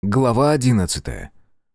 Глава 11.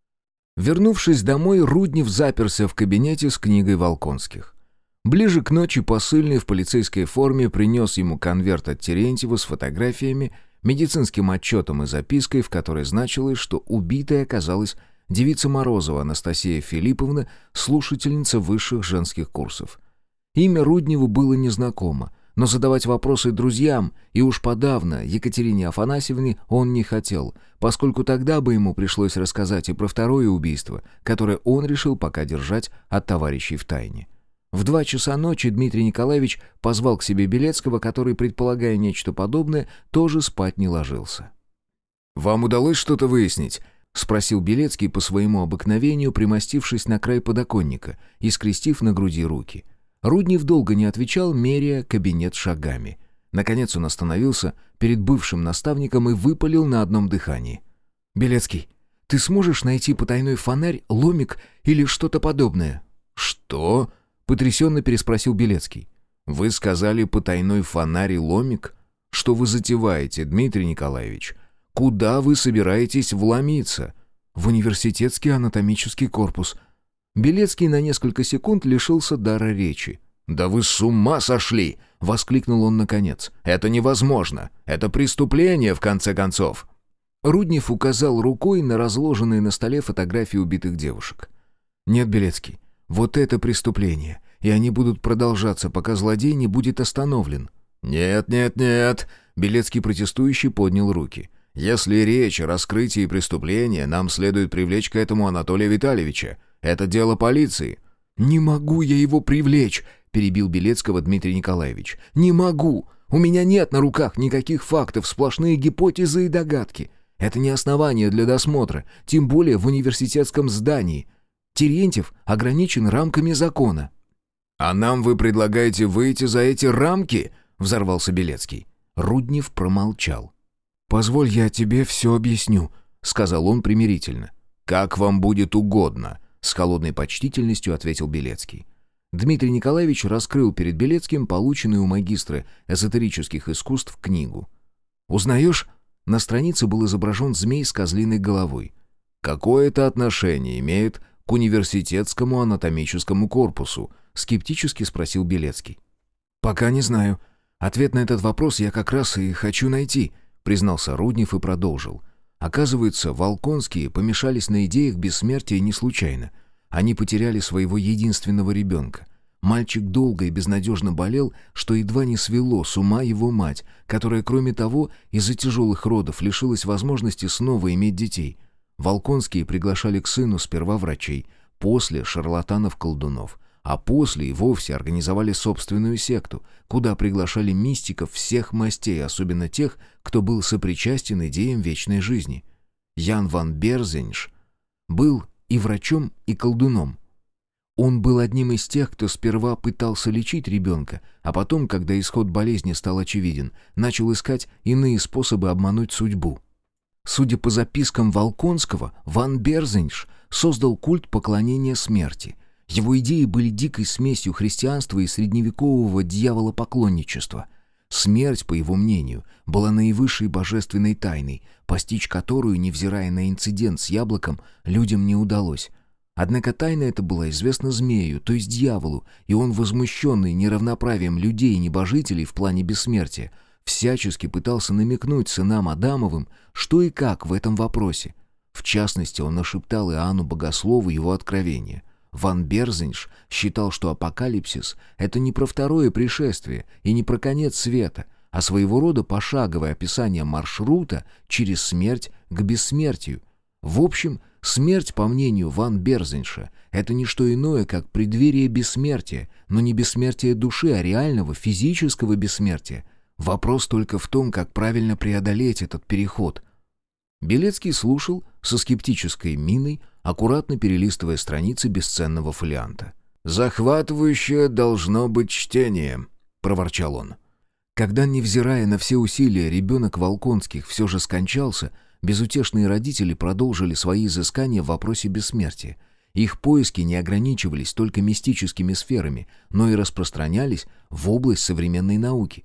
Вернувшись домой, Руднев заперся в кабинете с книгой Волконских. Ближе к ночи посыльный в полицейской форме принес ему конверт от Терентьева с фотографиями, медицинским отчетом и запиской, в которой значилось, что убитой оказалась девица Морозова Анастасия Филипповна, слушательница высших женских курсов. Имя Рудневу было незнакомо, но задавать вопросы друзьям, и уж подавно Екатерине Афанасьевне, он не хотел, поскольку тогда бы ему пришлось рассказать и про второе убийство, которое он решил пока держать от товарищей в тайне. В 2 часа ночи Дмитрий Николаевич позвал к себе Белецкого, который, предполагая нечто подобное, тоже спать не ложился. «Вам удалось что-то выяснить?» — спросил Белецкий по своему обыкновению, примостившись на край подоконника и скрестив на груди руки. Руднев долго не отвечал, меряя кабинет шагами. Наконец он остановился перед бывшим наставником и выпалил на одном дыхании. «Белецкий, ты сможешь найти потайной фонарь, ломик или что-то подобное?» «Что?» — потрясенно переспросил Белецкий. «Вы сказали потайной фонарь и ломик? Что вы затеваете, Дмитрий Николаевич? Куда вы собираетесь вломиться?» «В университетский анатомический корпус». Белецкий на несколько секунд лишился дара речи. «Да вы с ума сошли!» — воскликнул он наконец. «Это невозможно! Это преступление, в конце концов!» Руднев указал рукой на разложенные на столе фотографии убитых девушек. «Нет, Белецкий, вот это преступление, и они будут продолжаться, пока злодей не будет остановлен». «Нет, нет, нет!» — Белецкий протестующий поднял руки. «Если речь о раскрытии преступления, нам следует привлечь к этому Анатолия Витальевича. Это дело полиции». «Не могу я его привлечь», — перебил Белецкого Дмитрий Николаевич. «Не могу. У меня нет на руках никаких фактов, сплошные гипотезы и догадки. Это не основание для досмотра, тем более в университетском здании. Терентьев ограничен рамками закона». «А нам вы предлагаете выйти за эти рамки?» — взорвался Белецкий. Руднев промолчал. «Позволь, я тебе все объясню», — сказал он примирительно. «Как вам будет угодно», — с холодной почтительностью ответил Белецкий. Дмитрий Николаевич раскрыл перед Белецким полученную у магистра эзотерических искусств книгу. «Узнаешь?» На странице был изображен змей с козлиной головой. «Какое это отношение имеет к университетскому анатомическому корпусу?» — скептически спросил Белецкий. «Пока не знаю. Ответ на этот вопрос я как раз и хочу найти», — признался Руднев и продолжил. Оказывается, Волконские помешались на идеях бессмертия не случайно. Они потеряли своего единственного ребенка. Мальчик долго и безнадежно болел, что едва не свело с ума его мать, которая, кроме того, из-за тяжелых родов лишилась возможности снова иметь детей. Волконские приглашали к сыну сперва врачей, после шарлатанов-колдунов, а после и вовсе организовали собственную секту, куда приглашали мистиков всех мастей, особенно тех, кто был сопричастен идеям вечной жизни. Ян ван Берзенш был и врачом, и колдуном. Он был одним из тех, кто сперва пытался лечить ребенка, а потом, когда исход болезни стал очевиден, начал искать иные способы обмануть судьбу. Судя по запискам Волконского, ван Берзенш создал культ поклонения смерти. Его идеи были дикой смесью христианства и средневекового дьяволопоклонничества. Смерть, по его мнению, была наивысшей божественной тайной, постичь которую, невзирая на инцидент с яблоком, людям не удалось. Однако тайна эта была известна змею, то есть дьяволу, и он, возмущенный неравноправием людей и небожителей в плане бессмертия, всячески пытался намекнуть сынам Адамовым, что и как в этом вопросе. В частности, он нашептал Иоанну Богослову его откровение. Ван Берзенш считал, что апокалипсис — это не про второе пришествие и не про конец света, а своего рода пошаговое описание маршрута через смерть к бессмертию. В общем, смерть, по мнению Ван Берзенша, это не что иное, как преддверие бессмертия, но не бессмертия души, а реального физического бессмертия. Вопрос только в том, как правильно преодолеть этот переход. Белецкий слушал со скептической миной, аккуратно перелистывая страницы бесценного фолианта. «Захватывающее должно быть чтение», — проворчал он. Когда, невзирая на все усилия, ребенок Волконских все же скончался, безутешные родители продолжили свои изыскания в вопросе бессмертия. Их поиски не ограничивались только мистическими сферами, но и распространялись в область современной науки. В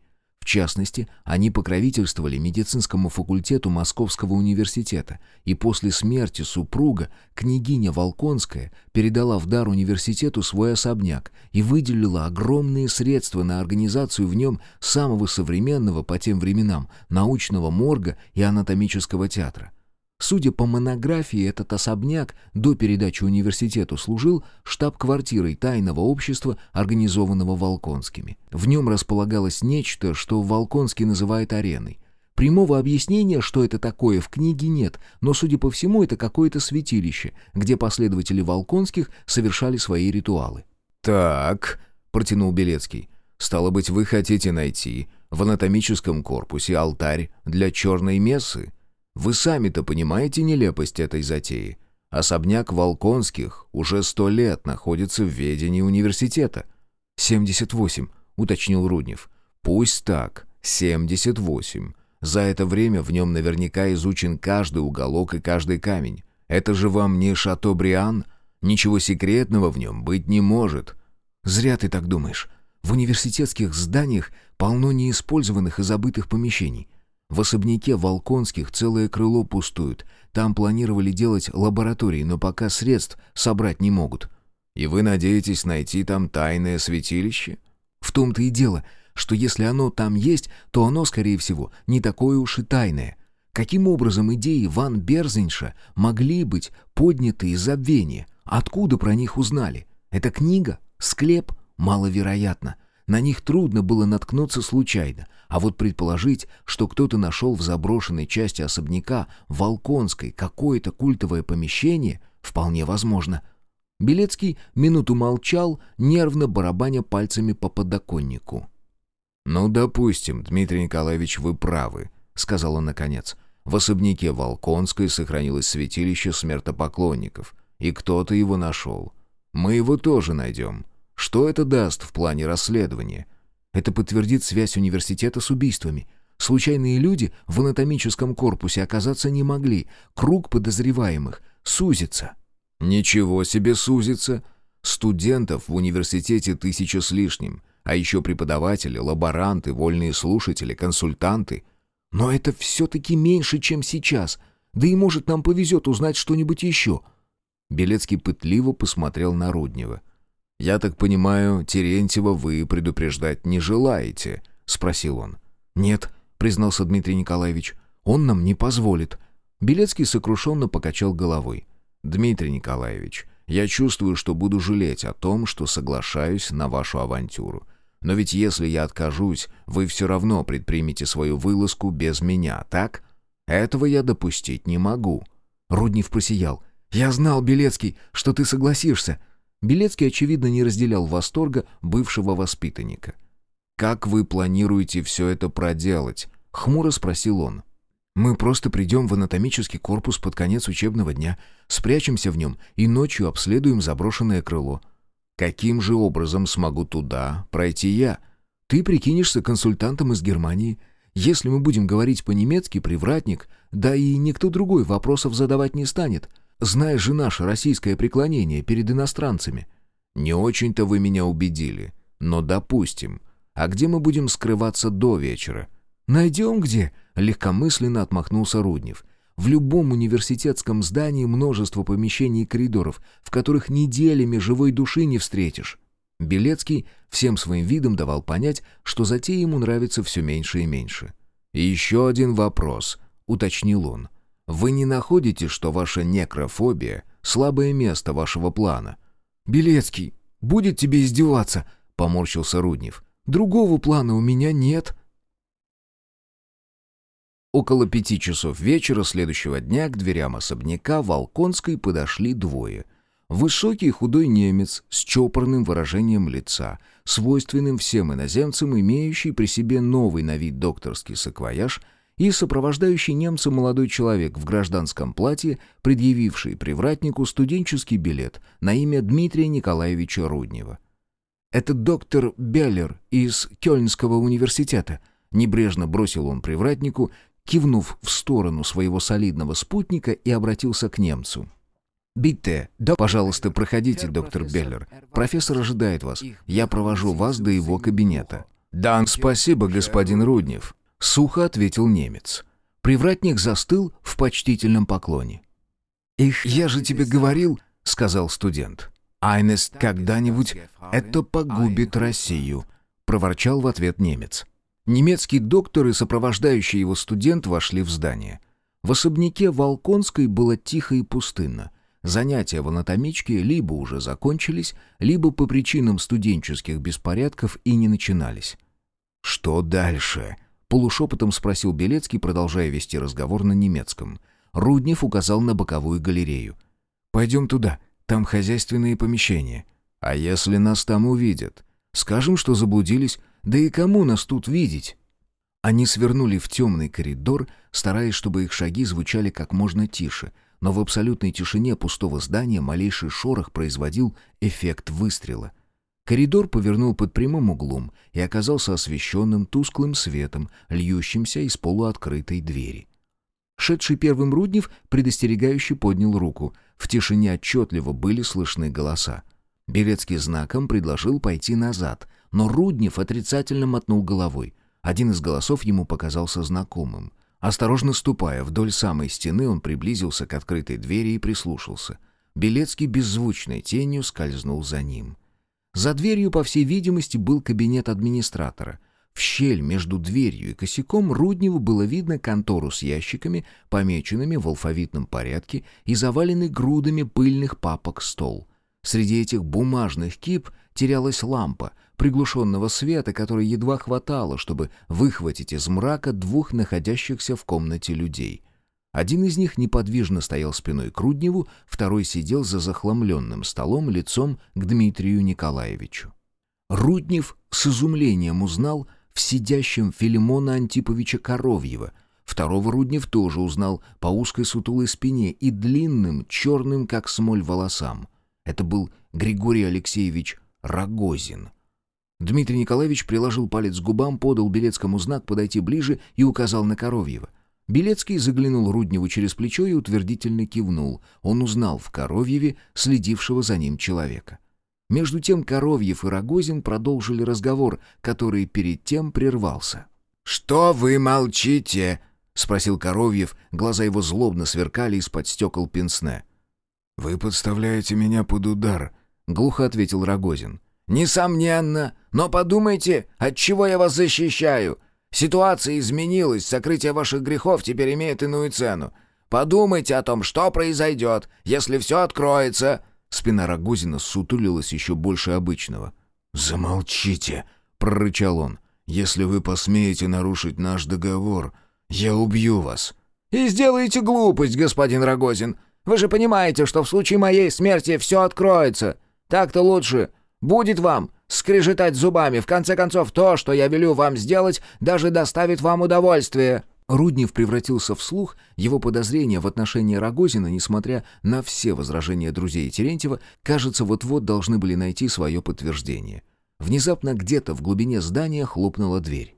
частности, они покровительствовали медицинскому факультету Московского университета, и после смерти супруга княгиня Волконская передала в дар университету свой особняк и выделила огромные средства на организацию в нем самого современного по тем временам научного морга и анатомического театра. Судя по монографии, этот особняк до передачи университету служил штаб-квартирой тайного общества, организованного Волконскими. В нем располагалось нечто, что Волконский называет ареной. Прямого объяснения, что это такое, в книге нет, но, судя по всему, это какое-то святилище, где последователи Волконских совершали свои ритуалы. «Так», — протянул Белецкий, — «стало быть, вы хотите найти в анатомическом корпусе алтарь для черной мессы? Вы сами-то понимаете нелепость этой затеи? Особняк Волконских уже 100 лет находится в ведении университета». 78, уточнил Руднев. «Пусть так, 78. За это время в нем наверняка изучен каждый уголок и каждый камень. Это же вам не Шатобриан? Ничего секретного в нем быть не может». «Зря ты так думаешь. В университетских зданиях полно неиспользованных и забытых помещений. В особняке Волконских целое крыло пустует. Там планировали делать лаборатории, но пока средств собрать не могут». «И вы надеетесь найти там тайное святилище?» «В том-то и дело, что если оно там есть, то оно, скорее всего, не такое уж и тайное. Каким образом идеи Ван Берзенша могли быть подняты из забвения? Откуда про них узнали? Это книга? Склеп? Маловероятно. На них трудно было наткнуться случайно, а вот предположить, что кто-то нашел в заброшенной части особняка Волконской какое-то культовое помещение, вполне возможно». Белецкий минуту молчал, нервно барабаня пальцами по подоконнику. «Ну, допустим, Дмитрий Николаевич, вы правы», — сказал он наконец. «В особняке Волконской сохранилось святилище смертопоклонников, и кто-то его нашел. Мы его тоже найдем. Что это даст в плане расследования?» «Это подтвердит связь университета с убийствами. Случайные люди в анатомическом корпусе оказаться не могли. Круг подозреваемых сузится». «Ничего себе сузится! Студентов в университете 1000 с лишним, а еще преподаватели, лаборанты, вольные слушатели, консультанты». «Но это все-таки меньше, чем сейчас. Да и, может, нам повезет узнать что-нибудь еще». Белецкий пытливо посмотрел на Руднева. «Я так понимаю, Терентьева вы предупреждать не желаете?» — спросил он. «Нет», — признался Дмитрий Николаевич, — «он нам не позволит». Белецкий сокрушенно покачал головой. «Дмитрий Николаевич, я чувствую, что буду жалеть о том, что соглашаюсь на вашу авантюру. Но ведь если я откажусь, вы все равно предпримете свою вылазку без меня, так? Этого я допустить не могу». Руднев просиял. «Я знал, Белецкий, что ты согласишься». Белецкий, очевидно, не разделял восторга бывшего воспитанника. «Как вы планируете все это проделать?» — хмуро спросил он. «Мы просто придем в анатомический корпус под конец учебного дня, спрячемся в нем и ночью обследуем заброшенное крыло». «Каким же образом смогу туда пройти я?» «Ты прикинешься консультантом из Германии. Если мы будем говорить по-немецки, привратник, да и никто другой вопросов задавать не станет. Знаешь же наше российское преклонение перед иностранцами». «Не очень-то вы меня убедили, но допустим. А где мы будем скрываться до вечера?» «Найдем где?» — легкомысленно отмахнулся Руднев. «В любом университетском здании множество помещений и коридоров, в которых неделями живой души не встретишь». Белецкий всем своим видом давал понять, что затея ему нравится все меньше и меньше. «И еще один вопрос», — уточнил он. «Вы не находите, что ваша некрофобия — слабое место вашего плана?» «Белецкий, будет тебе издеваться», — поморщился Руднев. «Другого плана у меня нет». Около 5 часов вечера следующего дня к дверям особняка Волконской подошли двое. Высокий худой немец с чопорным выражением лица, свойственным всем иноземцам, имеющий при себе новый на вид докторский саквояж, и сопровождающий немца молодой человек в гражданском платье, предъявивший привратнику студенческий билет на имя Дмитрия Николаевича Руднева. «Это доктор Беллер из Кёльнского университета», — небрежно бросил он привратнику, кивнув в сторону своего солидного спутника, и обратился к немцу. «Битте, пожалуйста, проходите, доктор Беллер. Профессор ожидает вас. Я провожу вас до его кабинета». «Да, спасибо, господин Руднев», — сухо ответил немец. Привратник застыл в почтительном поклоне. «Я же тебе говорил», — сказал студент. «Айнес когда-нибудь это погубит Россию», — проворчал в ответ немец. Немецкий доктор и сопровождающий его студент вошли в здание. В особняке Волконской было тихо и пустынно. Занятия в анатомичке либо уже закончились, либо по причинам студенческих беспорядков и не начинались. «Что дальше?» — полушепотом спросил Белецкий, продолжая вести разговор на немецком. Руднев указал на боковую галерею. «Пойдем туда, там хозяйственные помещения. А если нас там увидят? Скажем, что заблудились, да и кому нас тут видеть?» Они свернули в темный коридор, стараясь, чтобы их шаги звучали как можно тише, но в абсолютной тишине пустого здания малейший шорох производил эффект выстрела. Коридор повернул под прямым углом и оказался освещенным тусклым светом, льющимся из полуоткрытой двери. Шедший первым Руднев предостерегающе поднял руку. В тишине отчетливо были слышны голоса. Белецкий знаком предложил пойти назад, но Руднев отрицательно мотнул головой. Один из голосов ему показался знакомым. Осторожно ступая вдоль самой стены, он приблизился к открытой двери и прислушался. Белецкий беззвучной тенью скользнул за ним. За дверью, по всей видимости, был кабинет администратора. В щель между дверью и косяком Рудневу было видно контору с ящиками, помеченными в алфавитном порядке и заваленный грудами пыльных папок стол. Среди этих бумажных кип терялась лампа приглушенного света, которой едва хватало, чтобы выхватить из мрака двух находящихся в комнате людей. Один из них неподвижно стоял спиной к Рудневу, второй сидел за захламленным столом лицом к Дмитрию Николаевичу. Руднев с изумлением узнал в сидящем Филимона Антиповича Коровьева. Второго Руднев тоже узнал по узкой сутулой спине и длинным, черным, как смоль, волосам. Это был Григорий Алексеевич Рогозин. Дмитрий Николаевич приложил палец к губам, подал Белецкому знак подойти ближе и указал на Коровьева. Белецкий заглянул Рудневу через плечо и утвердительно кивнул. Он узнал в Коровьеве следившего за ним человека. Между тем Коровьев и Рогозин продолжили разговор, который перед тем прервался. «Что вы молчите?» — спросил Коровьев. Глаза его злобно сверкали из-под стекол пенсне. «Вы подставляете меня под удар», — глухо ответил Рогозин. «Несомненно. Но подумайте, от чего я вас защищаю. Ситуация изменилась, сокрытие ваших грехов теперь имеет иную цену. Подумайте о том, что произойдет, если все откроется». Спина Рогозина сутулилась еще больше обычного. «Замолчите», — прорычал он. «Если вы посмеете нарушить наш договор, я убью вас». «И сделаете глупость, господин Рогозин. Вы же понимаете, что в случае моей смерти все откроется. Так-то лучше. Будет вам скрежетать зубами. В конце концов, то, что я велю вам сделать, даже доставит вам удовольствие». Руднев превратился в слух. Его подозрения в отношении Рогозина, несмотря на все возражения друзей Терентьева, кажется, вот-вот должны были найти свое подтверждение. Внезапно где-то в глубине здания хлопнула дверь.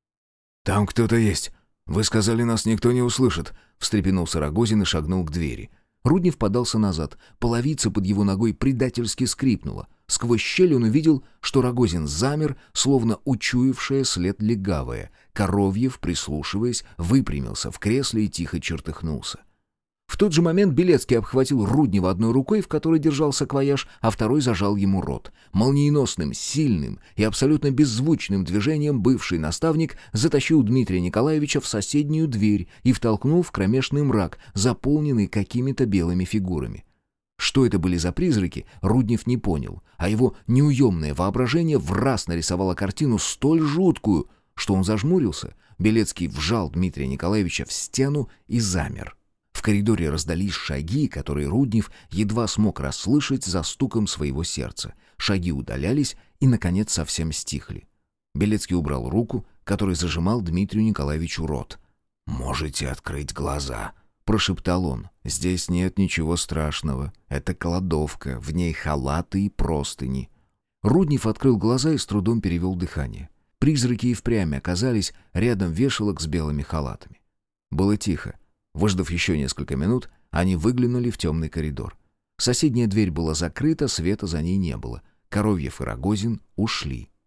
«Там кто-то есть. Вы сказали, нас никто не услышит», — встрепенулся Рогозин и шагнул к двери. Руднев подался назад. Половица под его ногой предательски скрипнула. Сквозь щель он увидел, что Рогозин замер, словно учуявшая след легавая. Коровьев, прислушиваясь, выпрямился в кресле и тихо чертыхнулся. В тот же момент Белецкий обхватил Руднева одной рукой, в которой держал саквояж, а второй зажал ему рот. Молниеносным, сильным и абсолютно беззвучным движением бывший наставник затащил Дмитрия Николаевича в соседнюю дверь и втолкнул в кромешный мрак, заполненный какими-то белыми фигурами. Что это были за призраки, Руднев не понял, а его неуемное воображение враз нарисовало картину столь жуткую, что он зажмурился. Белецкий вжал Дмитрия Николаевича в стену и замер. В коридоре раздались шаги, которые Руднев едва смог расслышать за стуком своего сердца. Шаги удалялись и, наконец, совсем стихли. Белецкий убрал руку, которой зажимал Дмитрию Николаевичу рот. «Можете открыть глаза», — прошептал он. «Здесь нет ничего страшного. Это кладовка, в ней халаты и простыни». Руднев открыл глаза и с трудом перевел дыхание. Призраки и впрямь оказались рядом вешалок с белыми халатами. Было тихо. Выждав еще несколько минут, они выглянули в темный коридор. Соседняя дверь была закрыта, света за ней не было. Коровьев и Рогозин ушли.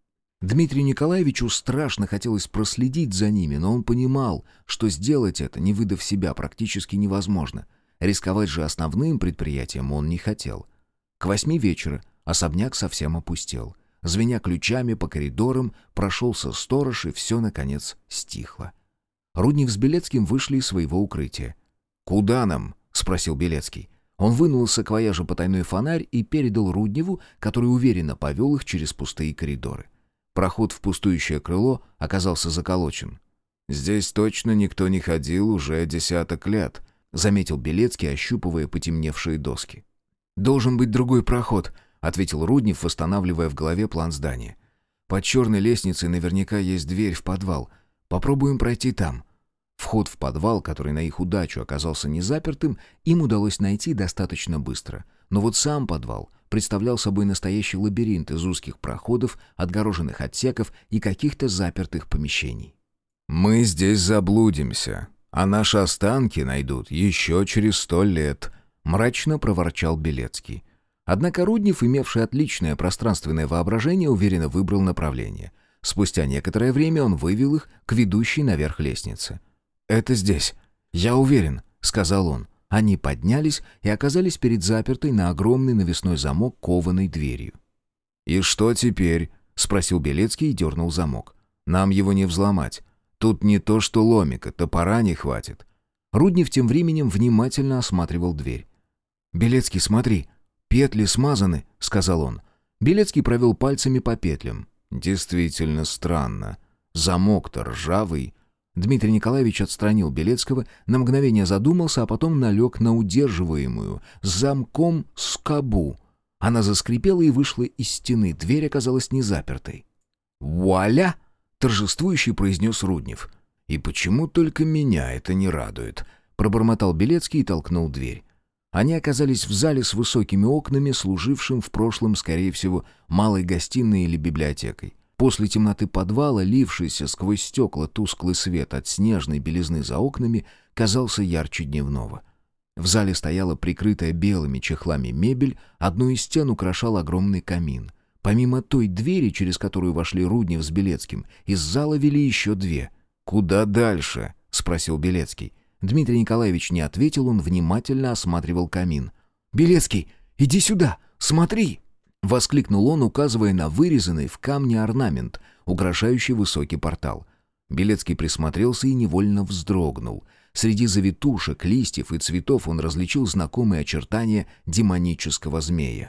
Дмитрию Николаевичу страшно хотелось проследить за ними, но он понимал, что сделать это, не выдав себя, практически невозможно. Рисковать же основным предприятием он не хотел. К 8 вечера особняк совсем опустел. Звеня ключами по коридорам, прошелся сторож, и все, наконец, стихло. Руднев с Белецким вышли из своего укрытия. «Куда нам?» — спросил Белецкий. Он вынул из саквояжа потайной фонарь и передал Рудневу, который уверенно повел их через пустые коридоры. Проход в пустующее крыло оказался заколочен. «Здесь точно никто не ходил уже 10 лет», — заметил Белецкий, ощупывая потемневшие доски. «Должен быть другой проход», — ответил Руднев, восстанавливая в голове план здания. «Под черной лестницей наверняка есть дверь в подвал. Попробуем пройти там». Вход в подвал, который на их удачу оказался незапертым, им удалось найти достаточно быстро. Но вот сам подвал представлял собой настоящий лабиринт из узких проходов, отгороженных отсеков и каких-то запертых помещений. «Мы здесь заблудимся, а наши останки найдут еще через 100 лет», — мрачно проворчал Белецкий. Однако Руднев, имевший отличное пространственное воображение, уверенно выбрал направление. Спустя некоторое время он вывел их к ведущей наверх лестнице. «Это здесь. Я уверен», — сказал он. Они поднялись и оказались перед запертой на огромный навесной замок кованой дверью. «И что теперь?» — спросил Белецкий и дернул замок. «Нам его не взломать. Тут не то что ломика, топора не хватит». Руднев тем временем внимательно осматривал дверь. «Белецкий, смотри, петли смазаны», — сказал он. Белецкий провел пальцами по петлям. «Действительно странно. Замок-то ржавый». Дмитрий Николаевич отстранил Белецкого, на мгновение задумался, а потом налег на удерживаемую замком скобу. Она заскрипела и вышла из стены, дверь оказалась незапертой. «Вуаля!» — торжествующе произнес Руднев. «И почему только меня это не радует?» — пробормотал Белецкий и толкнул дверь. Они оказались в зале с высокими окнами, служившим в прошлом, скорее всего, малой гостиной или библиотекой. После темноты подвала, лившийся сквозь стекла тусклый свет от снежной белизны за окнами, казался ярче дневного. В зале стояла прикрытая белыми чехлами мебель, одну из стен украшал огромный камин. Помимо той двери, через которую вошли Руднев с Белецким, из зала вели еще 2. «Куда дальше?» — спросил Белецкий. Дмитрий Николаевич не ответил, он внимательно осматривал камин. «Белецкий, иди сюда, смотри!» — воскликнул он, указывая на вырезанный в камне орнамент, украшающий высокий портал. Белецкий присмотрелся и невольно вздрогнул. Среди завитушек, листьев и цветов он различил знакомые очертания демонического змея.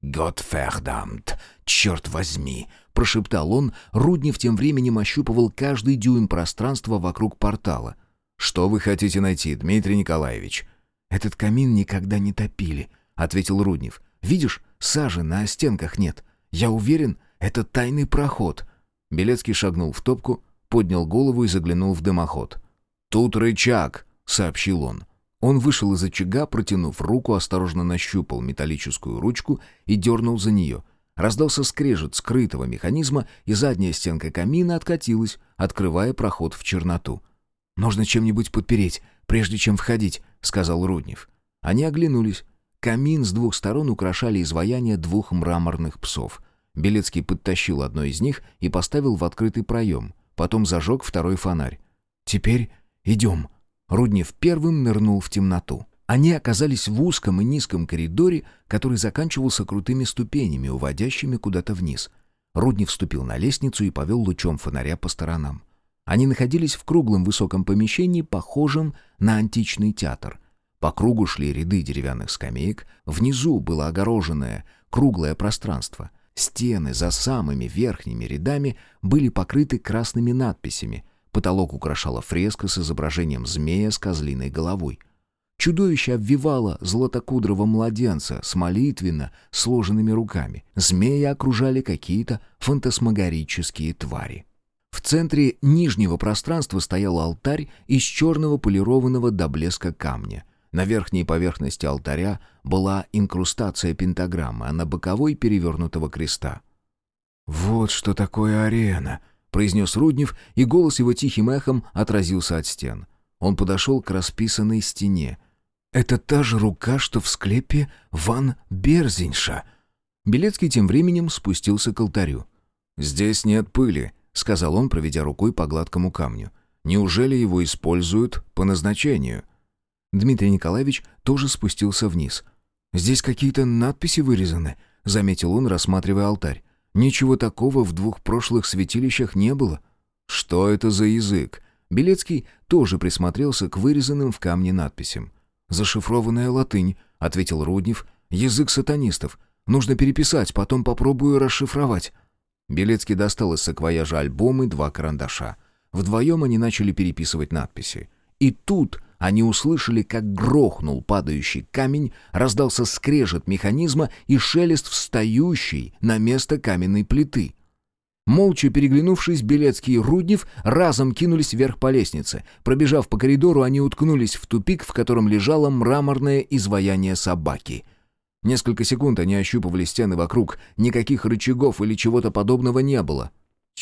«Готфердамт! Черт возьми!» — прошептал он. Руднев тем временем ощупывал каждый дюйм пространства вокруг портала. «Что вы хотите найти, Дмитрий Николаевич?» «Этот камин никогда не топили», — ответил Руднев. «Видишь, сажи на стенках нет. Я уверен, это тайный проход». Белецкий шагнул в топку, поднял голову и заглянул в дымоход. «Тут рычаг», — сообщил он. Он вышел из очага, протянув руку, осторожно нащупал металлическую ручку и дернул за нее. Раздался скрежет скрытого механизма, и задняя стенка камина откатилась, открывая проход в черноту. «Нужно чем-нибудь подпереть, прежде чем входить», — сказал Руднев. Они оглянулись. Камин с 2 сторон украшали изваяния 2 мраморных псов. Белецкий подтащил одно из них и поставил в открытый проем. Потом зажег 2-й фонарь. «Теперь идем». Руднев первым нырнул в темноту. Они оказались в узком и низком коридоре, который заканчивался крутыми ступенями, уводящими куда-то вниз. Руднев вступил на лестницу и повел лучом фонаря по сторонам. Они находились в круглом высоком помещении, похожем на античный театр. По кругу шли ряды деревянных скамеек, внизу было огороженное круглое пространство. Стены за самыми верхними рядами были покрыты красными надписями. Потолок украшала фреска с изображением змея с козлиной головой. Чудовище обвивало златокудрого младенца с молитвенно сложенными руками. Змея окружали какие-то фантасмагорические твари. В центре нижнего пространства стоял алтарь из черного полированного до блеска камня. На верхней поверхности алтаря была инкрустация пентаграммы, а на боковой — перевернутого креста. «Вот что такое арена», — произнес Руднев, и голос его тихим эхом отразился от стен. Он подошел к расписанной стене. «Это та же рука, что в склепе Ван Берзинша». Белецкий тем временем спустился к алтарю. «Здесь нет пыли», — сказал он, проведя рукой по гладкому камню. «Неужели его используют по назначению?» Дмитрий Николаевич тоже спустился вниз. «Здесь какие-то надписи вырезаны», — заметил он, рассматривая алтарь. «Ничего такого в 2 прошлых святилищах не было». «Что это за язык?» Белецкий тоже присмотрелся к вырезанным в камне надписям. «Зашифрованная латынь», — ответил Руднев. «Язык сатанистов. Нужно переписать, потом попробую расшифровать». Белецкий достал из саквояжа альбом и 2 карандаша. Вдвоем они начали переписывать надписи. И тут они услышали, как грохнул падающий камень, раздался скрежет механизма и шелест встающей на место каменной плиты. Молча переглянувшись, Белецкий и Руднев разом кинулись вверх по лестнице. Пробежав по коридору, они уткнулись в тупик, в котором лежало мраморное изваяние собаки. Несколько секунд они ощупывали стены вокруг. Никаких рычагов или чего-то подобного не было.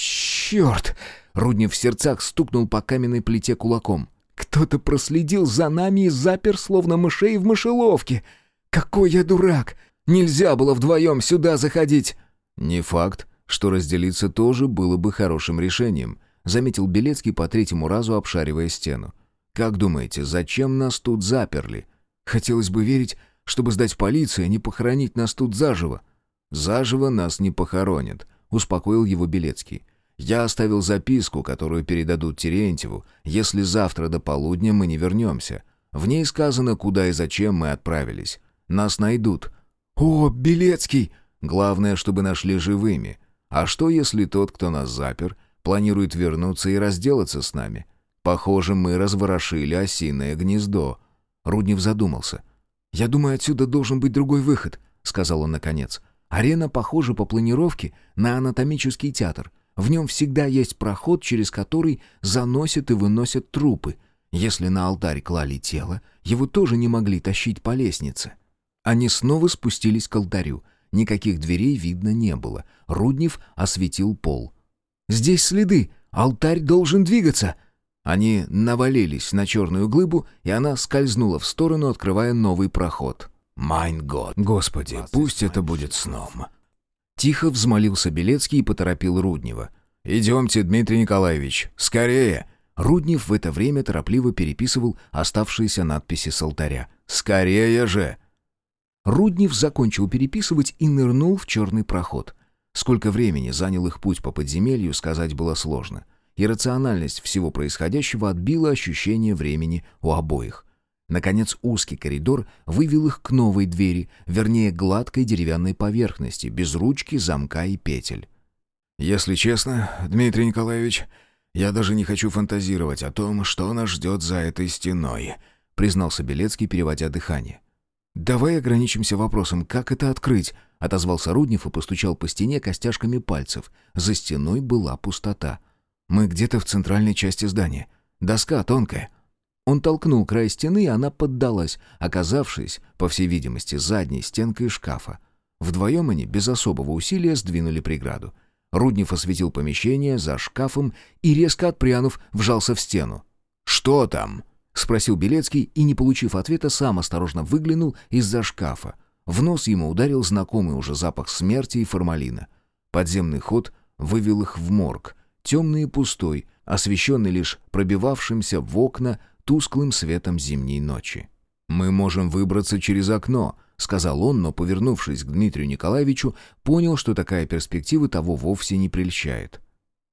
«Черт!» — Руднев в сердцах стукнул по каменной плите кулаком. «Кто-то проследил за нами и запер, словно мышей в мышеловке. Какой я дурак! Нельзя было вдвоем сюда заходить!» «Не факт, что разделиться тоже было бы хорошим решением», — заметил Белецкий по 3-му разу, обшаривая стену. «Как думаете, зачем нас тут заперли? Хотелось бы верить, чтобы сдать полиции, а не похоронить нас тут заживо». «Заживо нас не похоронят», — успокоил его Белецкий. «Я оставил записку, которую передадут Терентьеву, если завтра до полудня мы не вернемся. В ней сказано, куда и зачем мы отправились. Нас найдут». «О, Белецкий!» «Главное, чтобы нашли живыми. А что, если тот, кто нас запер, планирует вернуться и разделаться с нами? Похоже, мы разворошили осиное гнездо». Руднев задумался. «Я думаю, отсюда должен быть другой выход», — сказал он наконец. «Арена похожа по планировке на анатомический театр. В нем всегда есть проход, через который заносят и выносят трупы. Если на алтарь клали тело, его тоже не могли тащить по лестнице». Они снова спустились к алтарю. Никаких дверей видно не было. Руднев осветил пол. «Здесь следы! Алтарь должен двигаться!» Они навалились на черную глыбу, и она скользнула в сторону, открывая новый проход. «Майн год! Господи, пусть это будет сном!» Тихо взмолился Белецкий и поторопил Руднева. «Идемте, Дмитрий Николаевич, скорее!» Руднев в это время торопливо переписывал оставшиеся надписи с алтаря. «Скорее же!» Руднев закончил переписывать и нырнул в черный проход. Сколько времени занял их путь по подземелью, сказать было сложно. Иррациональность всего происходящего отбила ощущение времени у обоих. Наконец узкий коридор вывел их к новой двери, вернее, гладкой деревянной поверхности, без ручки, замка и петель. «Если честно, Дмитрий Николаевич, я даже не хочу фантазировать о том, что нас ждет за этой стеной», — признался Белецкий, переводя дыхание. «Давай ограничимся вопросом, как это открыть?» — отозвался Руднев и постучал по стене костяшками пальцев. За стеной была пустота. «Мы где-то в центральной части здания. Доска тонкая». Он толкнул край стены, и она поддалась, оказавшись, по всей видимости, задней стенкой шкафа. Вдвоем они без особого усилия сдвинули преграду. Руднев осветил помещение за шкафом и, резко отпрянув, вжался в стену. «Что там?» — спросил Белецкий и, не получив ответа, сам осторожно выглянул из-за шкафа. В нос ему ударил знакомый уже запах смерти и формалина. Подземный ход вывел их в морг, темный и пустой, освещенный лишь пробивавшимся в окна тусклым светом зимней ночи. «Мы можем выбраться через окно», — сказал он, но, повернувшись к Дмитрию Николаевичу, понял, что такая перспектива того вовсе не прельщает.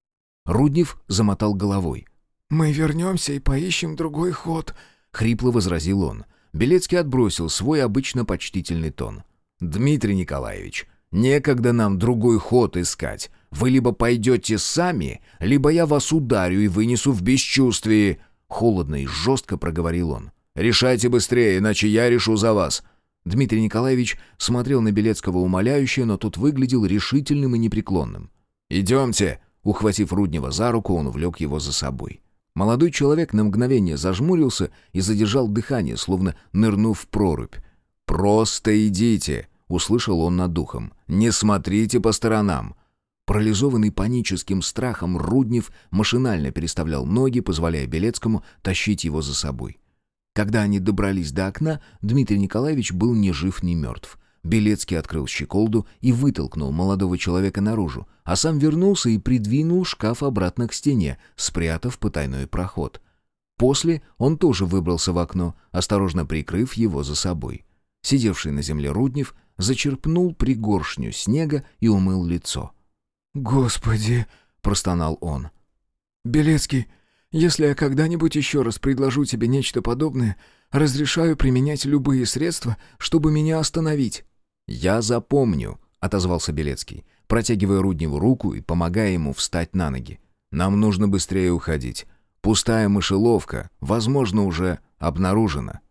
Руднев замотал головой. «Мы вернемся и поищем другой ход», — хрипло возразил он. Белецкий отбросил свой обычно почтительный тон. «Дмитрий Николаевич, некогда нам другой ход искать. Вы либо пойдете сами, либо я вас ударю и вынесу в бесчувствие», — холодно и жестко проговорил он. «Решайте быстрее, иначе я решу за вас». Дмитрий Николаевич смотрел на Белецкого умоляюще, но тот выглядел решительным и непреклонным. «Идемте», — ухватив Руднева за руку, он увлек его за собой. Молодой человек на мгновение зажмурился и задержал дыхание, словно нырнув в прорубь. «Просто идите», — услышал он над духом. «Не смотрите по сторонам». Парализованный паническим страхом, Руднев машинально переставлял ноги, позволяя Белецкому тащить его за собой. Когда они добрались до окна, Дмитрий Николаевич был ни жив, ни мертв. Белецкий открыл щеколду и вытолкнул молодого человека наружу, а сам вернулся и придвинул шкаф обратно к стене, спрятав потайной проход. После он тоже выбрался в окно, осторожно прикрыв его за собой. Сидевший на земле Руднев зачерпнул пригоршню снега и умыл лицо. «Господи!» — простонал он. «Белецкий, если я когда-нибудь еще раз предложу тебе нечто подобное, разрешаю применять любые средства, чтобы меня остановить». «Я запомню», — отозвался Белецкий, протягивая Рудневу руку и помогая ему встать на ноги. «Нам нужно быстрее уходить. Пустая мышеловка, возможно, уже обнаружена».